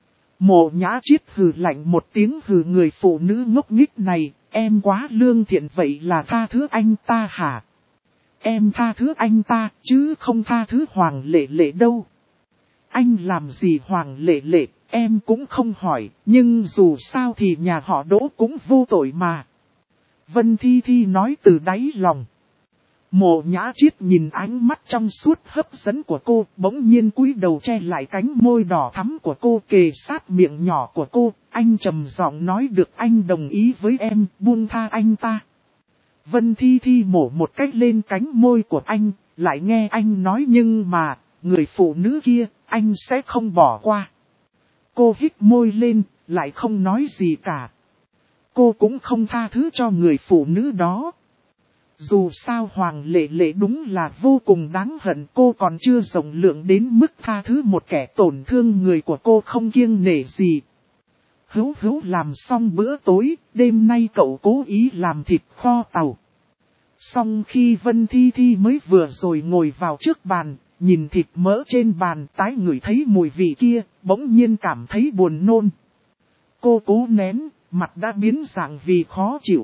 S1: Mộ Nhã Chiết hừ lạnh một tiếng, hừ, người phụ nữ ngốc nghếch này, em quá lương thiện, vậy là tha thứ anh ta hả? Em tha thứ anh ta, chứ không tha thứ Hoàng Lệ Lệ đâu. Anh làm gì Hoàng Lệ Lệ, em cũng không hỏi, nhưng dù sao thì nhà họ Đỗ cũng vô tội mà. Vân Thi Thi nói từ đáy lòng. Mộ Nhã Chiết nhìn ánh mắt trong suốt hấp dẫn của cô, bỗng nhiên cúi đầu che lại cánh môi đỏ thắm của cô, kề sát miệng nhỏ của cô. Anh trầm giọng nói, được, anh đồng ý với em, buông tha anh ta. Vân Thi Thi mổ một cách lên cánh môi của anh, lại nghe anh nói, nhưng mà, người phụ nữ kia, anh sẽ không bỏ qua. Cô hít môi lên, lại không nói gì cả. Cô cũng không tha thứ cho người phụ nữ đó. Dù sao Hoàng Lệ Lệ đúng là vô cùng đáng hận, cô còn chưa rộng lượng đến mức tha thứ một kẻ tổn thương người của cô không kiêng nể gì. Hữu Hữu làm xong bữa tối, đêm nay cậu cố ý làm thịt kho tàu. Xong khi Vân Thi Thi mới vừa rồi ngồi vào trước bàn, nhìn thịt mỡ trên bàn tái ngửi thấy mùi vị kia, bỗng nhiên cảm thấy buồn nôn. Cô cố nén, mặt đã biến dạng vì khó chịu.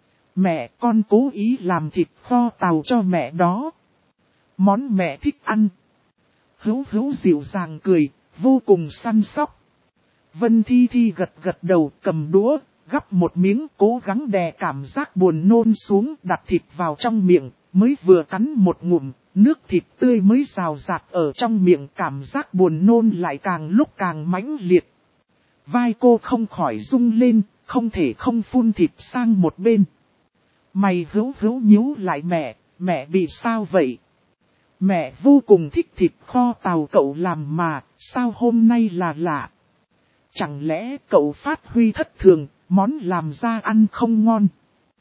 S1: Mẹ, con cố ý làm thịt kho tàu cho mẹ đó. Món mẹ thích ăn. Hữu Hữu dịu dàng cười, vô cùng săn sóc. Vân Thi Thi gật gật đầu, cầm đũa, gắp một miếng, cố gắng đè cảm giác buồn nôn xuống, đặt thịt vào trong miệng, mới vừa cắn một ngụm, nước thịt tươi mới rào rạt ở trong miệng, cảm giác buồn nôn lại càng lúc càng mãnh liệt. Vai cô không khỏi rung lên, không thể không phun thịt sang một bên. Mày Hữu Hữu nhíu lại, mẹ bị sao vậy? Mẹ vô cùng thích thịt kho tàu cậu làm mà, sao hôm nay là lạ? Chẳng lẽ cậu phát huy thất thường, món làm ra ăn không ngon?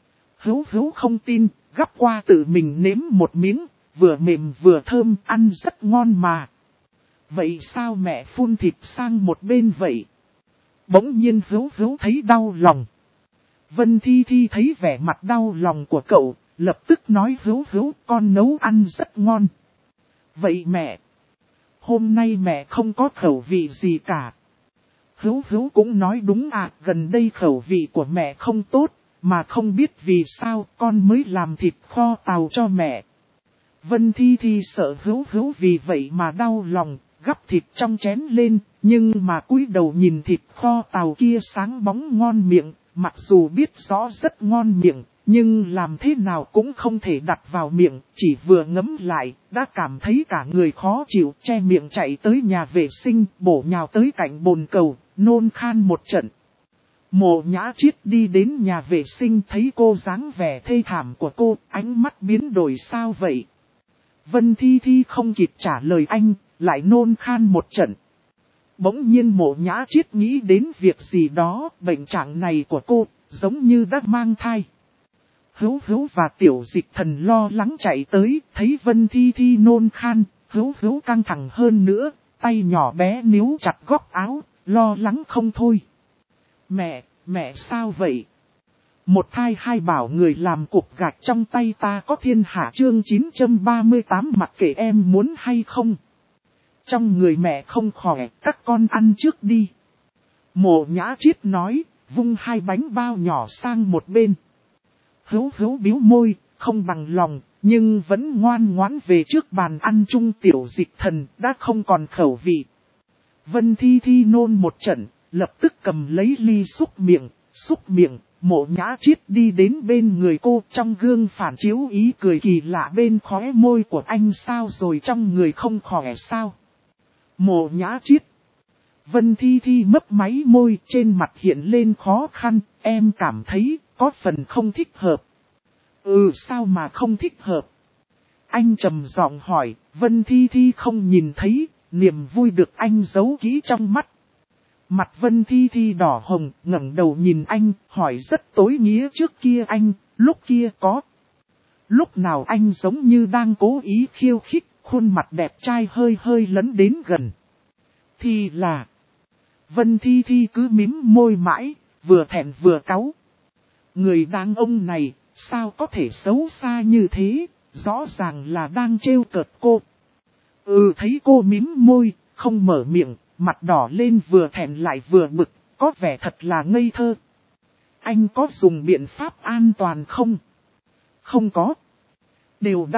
S1: Hữu Hữu không tin, gắp qua tự mình nếm một miếng, vừa mềm vừa thơm, ăn rất ngon mà. Vậy sao mẹ phun thịt sang một bên vậy? Bỗng nhiên Hữu Hữu thấy đau lòng. Vân Thi Thi thấy vẻ mặt đau lòng của cậu, lập tức nói Hữu Hữu, con nấu ăn rất ngon. Vậy mẹ, hôm nay mẹ không có khẩu vị gì cả. Hữu Hữu cũng nói đúng à, gần đây khẩu vị của mẹ không tốt, mà không biết vì sao con mới làm thịt kho tàu cho mẹ. Vân Thi Thi sợ Hữu Hữu vì vậy mà đau lòng, gắp thịt trong chén lên, nhưng mà cúi đầu nhìn thịt kho tàu kia sáng bóng ngon miệng, mặc dù biết rõ rất ngon miệng, nhưng làm thế nào cũng không thể đặt vào miệng, chỉ vừa ngấm lại, đã cảm thấy cả người khó chịu, che miệng chạy tới nhà vệ sinh, bổ nhào tới cạnh bồn cầu, nôn khan một trận. Mộ Nhã Triết đi đến nhà vệ sinh thấy cô dáng vẻ thê thảm của cô, ánh mắt biến đổi sao vậy? Vân Thi Thi không kịp trả lời anh, lại nôn khan một trận. Bỗng nhiên Mộ Nhã Triết nghĩ đến việc gì đó, bệnh trạng này của cô, giống như đã mang thai. Hữu Hữu và Tiểu Dịch Thần lo lắng chạy tới, thấy Vân Thi Thi nôn khan, Hữu Hữu căng thẳng hơn nữa, tay nhỏ bé níu chặt góc áo, lo lắng không thôi. Mẹ sao vậy? Một thai hai bảo người làm cục gạch trong tay ta có thiên hạ chương 938 mặc kệ em muốn hay không. Trong người mẹ không khỏe, các con ăn trước đi. Mộ Nhã Triết nói, vung hai bánh bao nhỏ sang một bên. Hữu Hữu bĩu môi, không bằng lòng, nhưng vẫn ngoan ngoãn về trước bàn ăn chung. Tiểu Dịch Thần đã không còn khẩu vị. Vân Thi Thi nôn một trận, lập tức cầm lấy ly xúc miệng, Mộ Nhã Triết đi đến bên người cô, trong gương phản chiếu ý cười kỳ lạ bên khóe môi của anh. Sao rồi, trong người không khỏe sao? Mộ Nhã Triết. Vân Thi Thi mấp máy môi, trên mặt hiện lên khó khăn, em cảm thấy có phần không thích hợp. Sao mà không thích hợp? Anh trầm giọng hỏi. Vân Thi Thi không nhìn thấy, niềm vui được anh giấu kỹ trong mắt. Mặt Vân Thi Thi đỏ hồng, ngẩng đầu nhìn anh, hỏi rất tối nghĩa. Trước kia anh, lúc kia có. Lúc nào anh giống như đang cố ý khiêu khích, khuôn mặt đẹp trai hơi lấn đến gần. Thì là, Vân Thi Thi cứ mím môi mãi, vừa thẹn vừa cáu. Người đàn ông này, sao có thể xấu xa như thế, rõ ràng là đang trêu cợt cô. Thấy cô mím môi, không mở miệng, mặt đỏ lên, vừa thẹn lại vừa bực, có vẻ thật là ngây thơ. Anh có dùng biện pháp an toàn không? Không có. Đều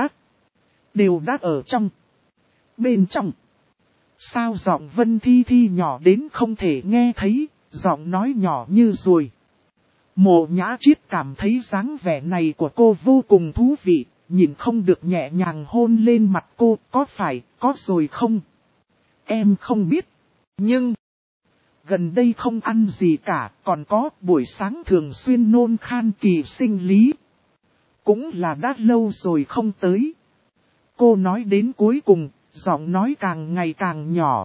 S1: đã ở trong. Bên trong. Sao giọng Vân Thi Thi nhỏ đến không thể nghe thấy, giọng nói nhỏ như ruồi. Mộ Nhã Triết cảm thấy dáng vẻ này của cô vô cùng thú vị, nhìn không được nhẹ nhàng hôn lên mặt cô. Có phải, có rồi không? Em không biết, nhưng gần đây không ăn gì cả, còn có buổi sáng thường xuyên nôn khan kỳ sinh lý. Cũng là đã lâu rồi không tới. Cô nói đến cuối cùng, giọng nói càng ngày càng nhỏ.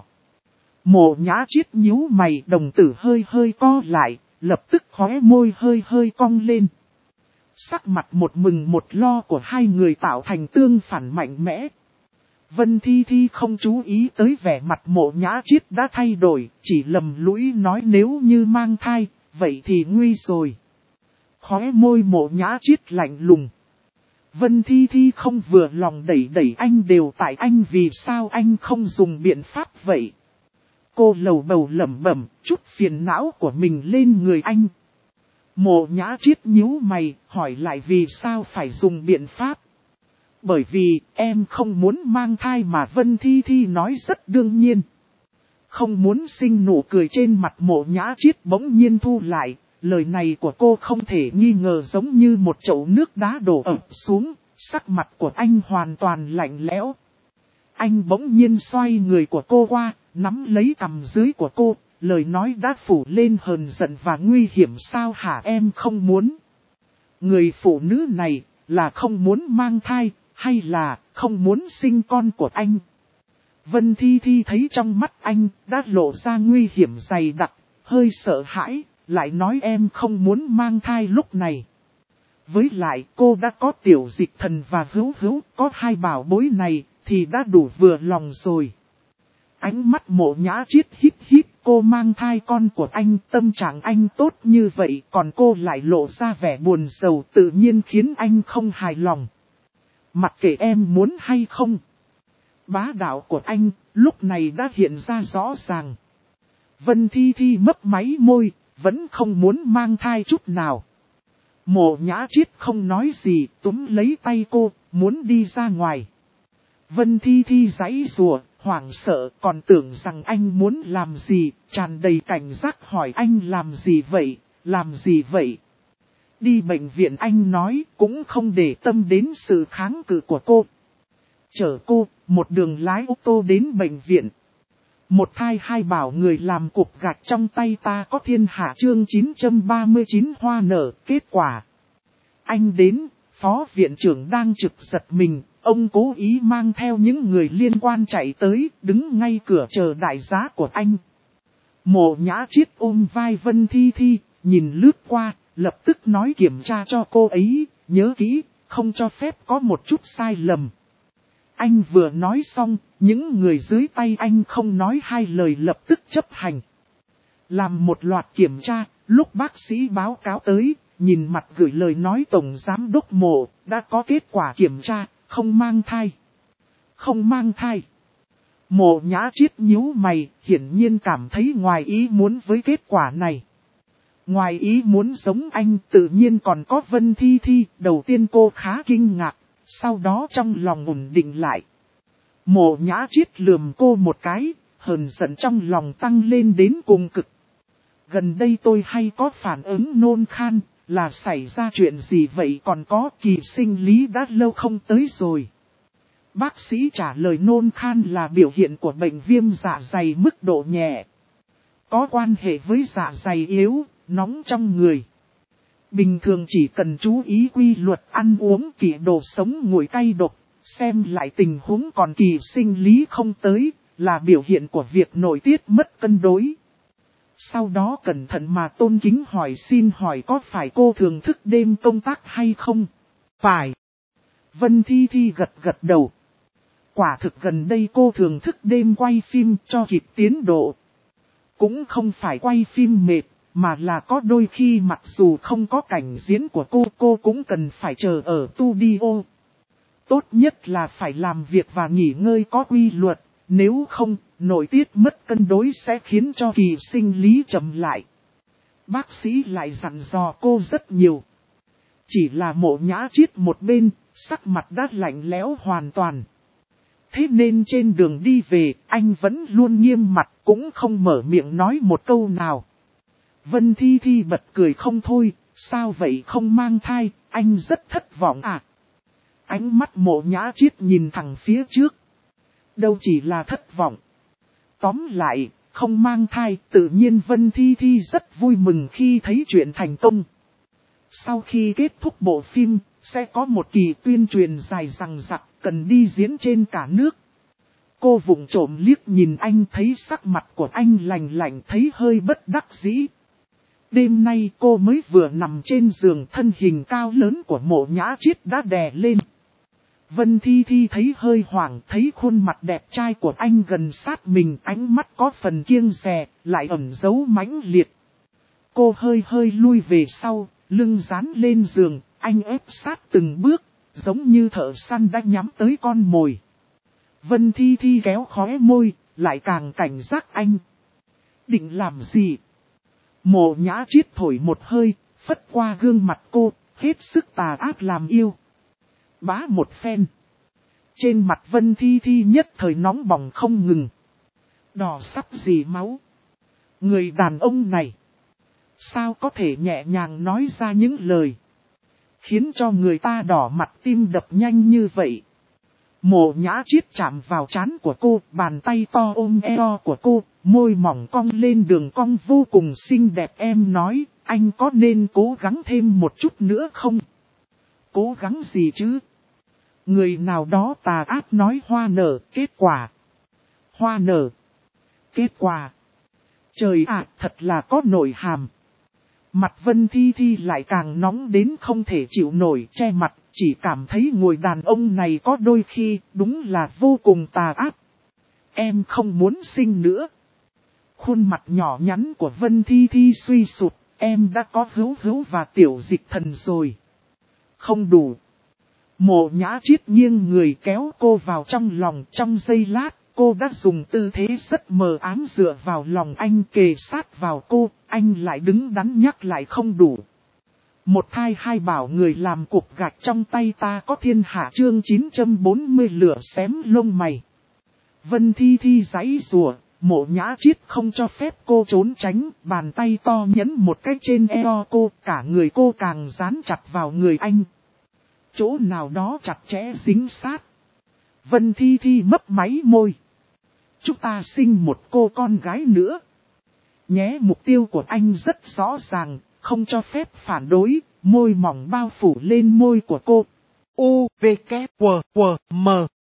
S1: Mộ Nhã Triết nhíu mày, đồng tử hơi co lại, lập tức khóe môi hơi cong lên. Sắc mặt một mừng một lo của hai người tạo thành tương phản mạnh mẽ. Vân Thi Thi không chú ý tới vẻ mặt Mộ Nhã Chiết đã thay đổi, chỉ lầm lũi nói nếu như mang thai, vậy thì nguy rồi. Khóe môi Mộ Nhã Chiết lạnh lùng. Vân Thi Thi không vừa lòng đẩy đẩy anh đều tại anh vì sao anh không dùng biện pháp vậy. Cô lầu bầu lẩm bẩm chút phiền não của mình lên người anh. Mộ Nhã Chiết nhíu mày hỏi lại vì sao phải dùng biện pháp. Bởi vì em không muốn mang thai mà Vân Thi Thi nói rất đương nhiên. Không muốn sinh nụ cười trên mặt Mộ Nhã Chiết bỗng nhiên thu lại. Lời này của cô không thể nghi ngờ giống như một chậu nước đá đổ ập xuống, sắc mặt của anh hoàn toàn lạnh lẽo. Anh bỗng nhiên xoay người của cô qua, nắm lấy cằm dưới của cô, lời nói đã phủ lên hờn giận và nguy hiểm sao hả em không muốn. Người phụ nữ này là không muốn mang thai, hay là không muốn sinh con của anh. Vân Thi Thi thấy trong mắt anh đã lộ ra nguy hiểm dày đặc, hơi sợ hãi. Lại nói em không muốn mang thai lúc này. Với lại cô đã có Tiểu Dịch Thần và Hữu Hữu, có hai bảo bối này thì đã đủ vừa lòng rồi. Ánh mắt Mộ Nhã Chiết hít hít, cô mang thai con của anh, tâm trạng anh tốt như vậy, còn cô lại lộ ra vẻ buồn sầu tự nhiên khiến anh không hài lòng. Mặc kệ em muốn hay không. Bá đạo của anh lúc này đã hiện ra rõ ràng. Vân Thi Thi mấp máy môi. Vẫn không muốn mang thai chút nào. Mộ Nhã Chiết không nói gì, túm lấy tay cô, muốn đi ra ngoài. Vân Thi Thi giãy giụa, hoảng sợ, còn tưởng rằng anh muốn làm gì, tràn đầy cảnh giác hỏi anh làm gì vậy. Đi bệnh viện anh nói, cũng không để tâm đến sự kháng cự của cô. Chở cô, một đường lái ô tô đến bệnh viện. Một thai hai bảo người làm cục gạch trong tay ta có thiên hạ chương 939 hoa nở kết quả. Anh đến, phó viện trưởng đang trực giật mình, ông cố ý mang theo những người liên quan chạy tới, đứng ngay cửa chờ đại giá của anh. Mộ Nhã Chiết ôm vai Vân Thi Thi, nhìn lướt qua, lập tức nói kiểm tra cho cô ấy, nhớ kỹ, không cho phép có một chút sai lầm. Anh vừa nói xong, những người dưới tay anh không nói hai lời lập tức chấp hành. Làm một loạt kiểm tra, lúc bác sĩ báo cáo tới, nhìn mặt gửi lời nói Tổng Giám đốc Mộ, đã có kết quả kiểm tra, không mang thai. Không mang thai. Mộ Nhã Chiết nhíu mày, hiển nhiên cảm thấy ngoài ý muốn với kết quả này. Ngoài ý muốn giống anh tự nhiên còn có Vân Thi Thi, đầu tiên cô khá kinh ngạc. Sau đó trong lòng ổn định lại. Mộ Nhã Chiết lườm cô một cái, hờn giận trong lòng tăng lên đến cùng cực. Gần đây tôi hay có phản ứng nôn khan, là xảy ra chuyện gì vậy còn có kỳ sinh lý đã lâu không tới rồi. Bác sĩ trả lời nôn khan là biểu hiện của bệnh viêm dạ dày mức độ nhẹ. Có quan hệ với dạ dày yếu, nóng trong người. Bình thường chỉ cần chú ý quy luật ăn uống kỷ đồ sống nguội cay độc, xem lại tình huống còn kỳ sinh lý không tới, là biểu hiện của việc nội tiết mất cân đối. Sau đó cẩn thận mà tôn kính xin hỏi có phải cô thường thức đêm công tác hay không? Phải. Vân Thi Thi gật gật đầu. Quả thực gần đây cô thường thức đêm quay phim cho kịp tiến độ. Cũng không phải quay phim mệt. Mà là có đôi khi mặc dù không có cảnh diễn của cô cũng cần phải chờ ở studio. Tốt nhất là phải làm việc và nghỉ ngơi có quy luật, nếu không, nội tiết mất cân đối sẽ khiến cho kỳ sinh lý chậm lại. Bác sĩ lại dặn dò cô rất nhiều. Chỉ là Mộ Nhã Chiết một bên, sắc mặt đã lạnh lẽo hoàn toàn. Thế nên trên đường đi về, anh vẫn luôn nghiêm mặt cũng không mở miệng nói một câu nào. Vân Thi Thi bật cười không thôi, sao vậy không mang thai, anh rất thất vọng à. Ánh mắt Mộ Nhã Chiết nhìn thẳng phía trước. Đâu chỉ là thất vọng. Tóm lại, không mang thai, tự nhiên Vân Thi Thi rất vui mừng khi thấy chuyện thành công. Sau khi kết thúc bộ phim, sẽ có một kỳ tuyên truyền dài dằng dặc, cần đi diễn trên cả nước. Cô vụng trộm liếc nhìn anh thấy sắc mặt của anh lạnh lạnh thấy hơi bất đắc dĩ. Đêm nay cô mới vừa nằm trên giường, thân hình cao lớn của Mộ Nhã Chiết đã đè lên. Vân Thi Thi thấy hơi hoảng, thấy khuôn mặt đẹp trai của anh gần sát mình, ánh mắt có phần kiêng dè, lại ẩn giấu mãnh liệt. Cô hơi hơi lui về sau, lưng dán lên giường, anh ép sát từng bước, giống như thợ săn đã nhắm tới con mồi. Vân Thi Thi kéo khóe môi, lại càng cảnh giác anh. Định làm gì? Mộ Nhã Chiết thổi một hơi, phất qua gương mặt cô, hết sức tà ác làm yêu. Bá một phen. Trên mặt Vân Thi Thi nhất thời nóng bỏng không ngừng. Đỏ sắp dì máu. Người đàn ông này, sao có thể nhẹ nhàng nói ra những lời khiến cho người ta đỏ mặt tim đập nhanh như vậy. Mộ Nhã Chiết chạm vào trán của cô, bàn tay to ôm eo của cô, môi mỏng cong lên đường cong vô cùng xinh đẹp. Em nói, anh có nên cố gắng thêm một chút nữa không? Cố gắng gì chứ? Người nào đó tà ác nói hoa nở, kết quả. Hoa nở, kết quả. Trời ạ, thật là có nội hàm. Mặt Vân Thi Thi lại càng nóng đến không thể chịu nổi, che mặt, chỉ cảm thấy người đàn ông này có đôi khi đúng là vô cùng tà ác. Em không muốn sinh nữa. Khuôn mặt nhỏ nhắn của Vân Thi Thi suy sụp, em đã có Hữu Hữu và Tiểu Dịch Thần rồi. Không đủ. Mộ Nhã Chiết nghiêng người kéo cô vào trong lòng. Trong giây lát, cô đã dùng tư thế rất mờ ám dựa vào lòng anh, kề sát vào cô. Anh lại đứng đắn nhắc lại không đủ. Một thai hai bảo người làm cục gạch trong tay ta có thiên hạ. Chương 940 lửa xém lông mày. Vân Thi Thi giãy giụa, Mộ Nhã Chiết không cho phép cô trốn tránh, bàn tay to nhấn một cái trên eo cô, cả người cô càng dán chặt vào người anh. Chỗ nào đó chặt chẽ dính sát. Vân Thi Thi mấp máy môi. Chúng ta sinh một cô con gái nữa. Nhé, mục tiêu của anh rất rõ ràng, không cho phép phản đối, môi mỏng bao phủ lên môi của cô. U, V, K, W, W, M.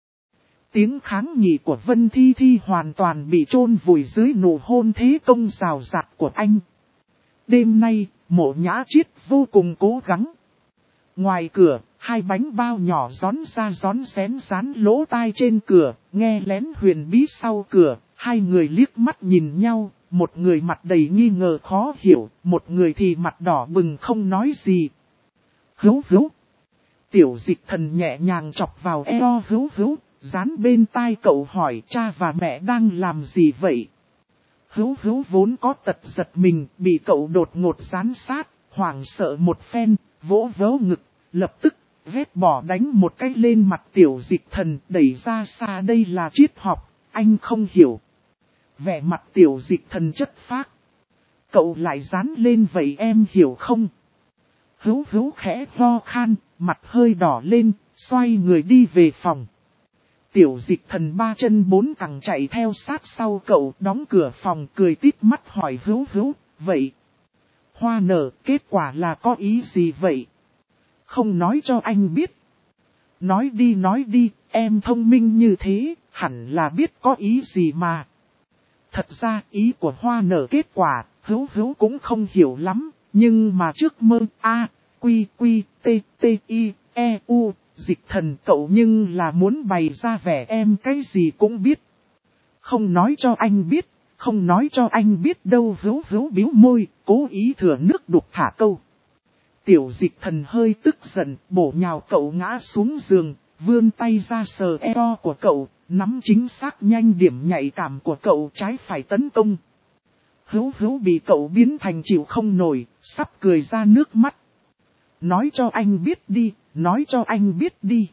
S1: Tiếng kháng nghị của Vân Thi Thi hoàn toàn bị chôn vùi dưới nụ hôn thế công rào rạt của anh. Đêm nay, Mộ Nhã Chiết vô cùng cố gắng. Ngoài cửa, hai bánh bao nhỏ gión ra gión xén dán lỗ tai trên cửa, nghe lén huyền bí sau cửa, hai người liếc mắt nhìn nhau, một người mặt đầy nghi ngờ khó hiểu, một người thì mặt đỏ bừng không nói gì. Hữu Hữu. Tiểu Dịch Thần nhẹ nhàng chọc vào eo Hữu Hữu, dán bên tai cậu hỏi cha và mẹ đang làm gì vậy? Hữu Hữu vốn có tật giật mình, bị cậu đột ngột dán sát, hoảng sợ một phen, vỗ vỗ ngực, lập tức vét bỏ đánh một cái lên mặt Tiểu Dịch Thần, đẩy ra xa. Đây là triết học, anh không hiểu. Vẻ mặt Tiểu Dịch Thần chất phác. Cậu lại dán lên vậy em hiểu không? Hữu Hữu khẽ ho khan, mặt hơi đỏ lên, xoay người đi về phòng. Tiểu Dịch Thần ba chân bốn cẳng chạy theo sát sau cậu, đóng cửa phòng, cười tít mắt hỏi Hữu Hữu, vậy hoa nở kết quả là có ý gì vậy? Không nói cho anh biết. Nói đi, em thông minh như thế, hẳn là biết có ý gì mà. Thật ra ý của hoa nở kết quả, Hữu Hữu cũng không hiểu lắm, nhưng mà trước mơ A, Quy Quy, T, T, I, E, U, Dịch Thần cậu nhưng là muốn bày ra vẻ em cái gì cũng biết. Không nói cho anh biết, không nói cho anh biết đâu. Hữu Hữu bĩu môi, cố ý thừa nước đục thả câu. Tiểu Dịch Thần hơi tức giận, bổ nhào cậu ngã xuống giường, vươn tay ra sờ eo của cậu, nắm chính xác nhanh điểm nhạy cảm của cậu trái phải tấn công. Hữu Hữu bị cậu biến thành chịu không nổi, sắp cười ra nước mắt. Nói cho anh biết đi, nói cho anh biết đi.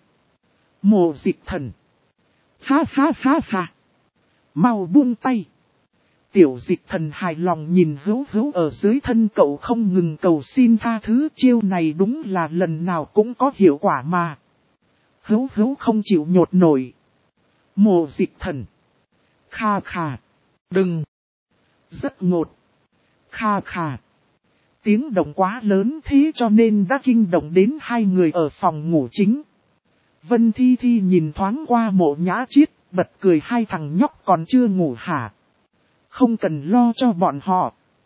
S1: Mộ Dịch Thần. Ha ha ha ha. Mau buông tay. Tiểu Dịch Thần hài lòng nhìn Hữu Hữu ở dưới thân cậu không ngừng cầu xin tha thứ. Chiêu này đúng là lần nào cũng có hiệu quả mà. Hữu Hữu không chịu nhột nổi. Mộ Dịch Thần. Kha khà. Đừng. Rất ngột. Kha khà. Tiếng động quá lớn thế cho nên đã kinh động đến hai người ở phòng ngủ chính. Vân Thi Thi nhìn thoáng qua Mộ Nhã Chiết, bật cười hai thằng nhóc còn chưa ngủ hả? Không cần lo cho bọn họ.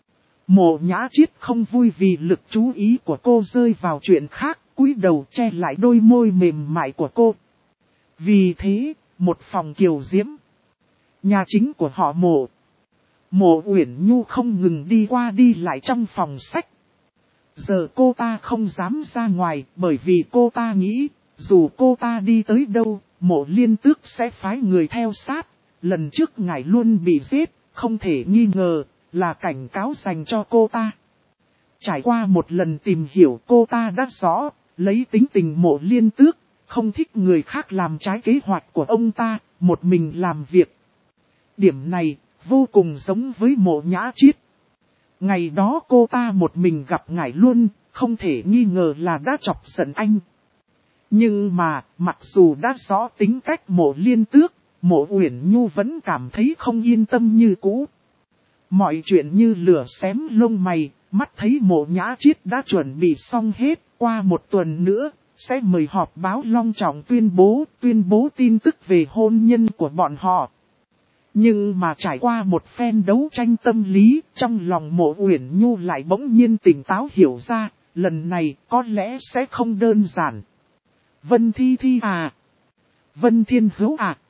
S1: Mộ Nhã Chiết không vui vì lực chú ý của cô rơi vào chuyện khác, cúi đầu che lại đôi môi mềm mại của cô. Vì thế, một phòng kiều diễm, nhà chính của họ Mộ. Mộ Uyển Nhu không ngừng đi qua đi lại trong phòng sách. Giờ cô ta không dám ra ngoài bởi vì cô ta nghĩ, dù cô ta đi tới đâu, Mộ Liên Tước sẽ phái người theo sát. Lần trước ngài luôn bị giết, không thể nghi ngờ, là cảnh cáo dành cho cô ta. Trải qua một lần tìm hiểu, cô ta đã rõ, lấy tính tình Mộ Liên Tước, không thích người khác làm trái kế hoạch của ông ta, một mình làm việc. Điểm này, vô cùng giống với Mộ Nhã Chiết. Ngày đó cô ta một mình gặp ngải luôn, không thể nghi ngờ là đã chọc giận anh. Nhưng mà, mặc dù đã rõ tính cách Mộ Liên Tước, Mộ Uyển Nhu vẫn cảm thấy không yên tâm như cũ. Mọi chuyện như lửa xém lông mày, mắt thấy Mộ Nhã Chiết đã chuẩn bị xong hết, qua một tuần nữa, sẽ mời họp báo long trọng tuyên bố tin tức về hôn nhân của bọn họ. Nhưng mà trải qua một phen đấu tranh tâm lý, trong lòng Mộ Uyển Nhu lại bỗng nhiên tỉnh táo hiểu ra, lần này có lẽ sẽ không đơn giản. Vân Thi Thi à? Vân Thiên Hữu à?